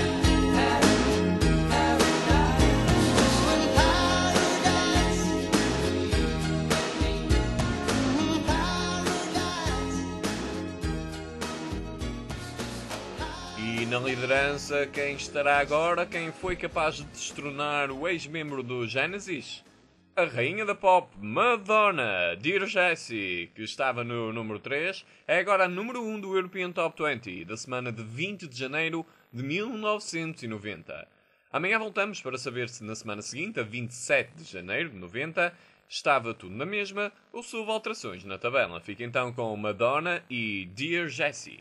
E na liderança, quem estará agora? Quem foi capaz de destronar o ex-membro do Genesis? A rainha da pop, Madonna, Dear Jessie, que estava no número 3, é agora a número 1 do European Top 20, da semana de 20 de janeiro de 1990. Amanhã voltamos para saber se na semana seguinte, a 27 de janeiro de 90, estava tudo na mesma ou se houve alterações na tabela. Fica então com Madonna e Dear Jessie.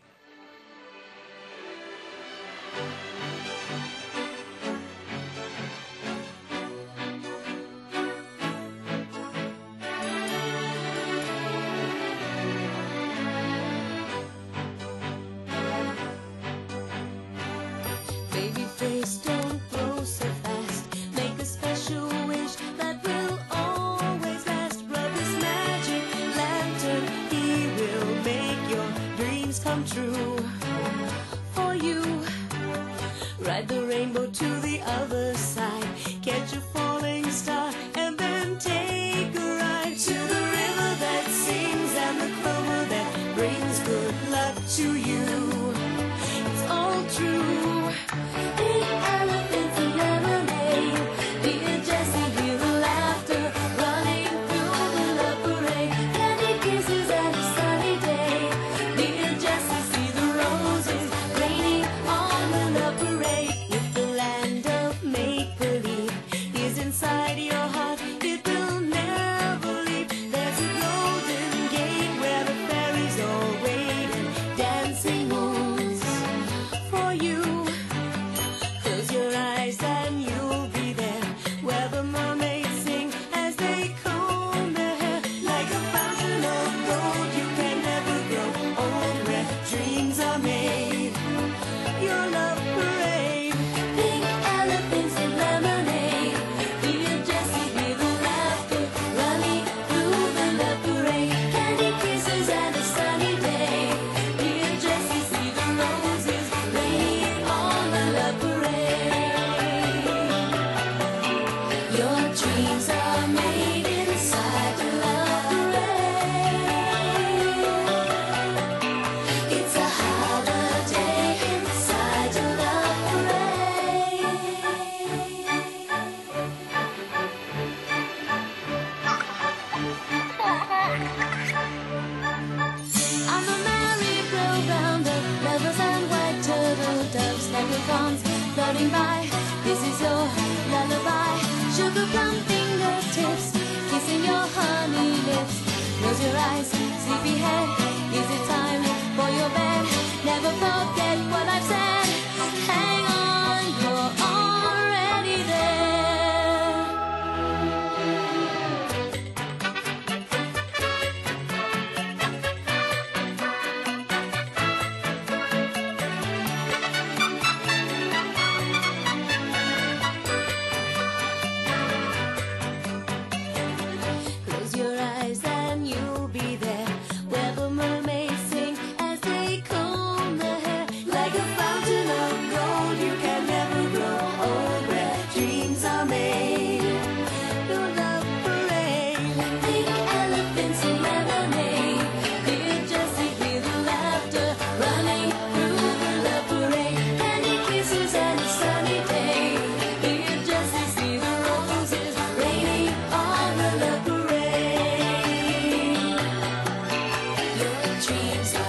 Babyface, don't grow so fast. Make a special wish that will always last. Rub his magic lantern, he will make your dreams come true for you. Ride the rainbow to the other side, catch a falling star, and then take a ride to the river that sings and the clover that brings good luck to you. It's all true. Big elephants and lemonade, dear Jessie, hear the laughter running through the love parade. Candy kisses and a sunny day, dear Jessie, see the roses raining on the love parade. If the land of make-believe is inside your heart, it will never leave. There's a golden gate where the fairies all wait and dancing moons for you. Close your eyes and you'll be there, where the mermaids sing as they comb their hair. Like a fountain of gold, you can never grow old, where dreams are made. Your love parade, pink elephants and lemonade. Dear Jessie, hear the laughter running through the love parade. Candy kisses and a sunny day. Dear Jessie, see the roses raining on the love parade. Your dreams are made inside the love parade. It's a holiday inside the love parade. On the merry-go-round of lovers and white turtle doves, leprechauns floating by. This is your lullaby. Sugar plum fingertips, kissing your honey lips. Close your eyes, sleepyhead. Is it time for your bed? Never forget what I've said. Hang on, you're already there. Close your eyes and you'll be there, where the mermaids sing as they comb their hair. Like a fountain of gold, you can never grow old, where dreams are made. Your love parade, pink elephants and lemonade. Dear Jessie, hear the laughter running through the love parade. Candy kisses and a sunny day. Dear Jessie, see the roses raining on the love parade. Your dreams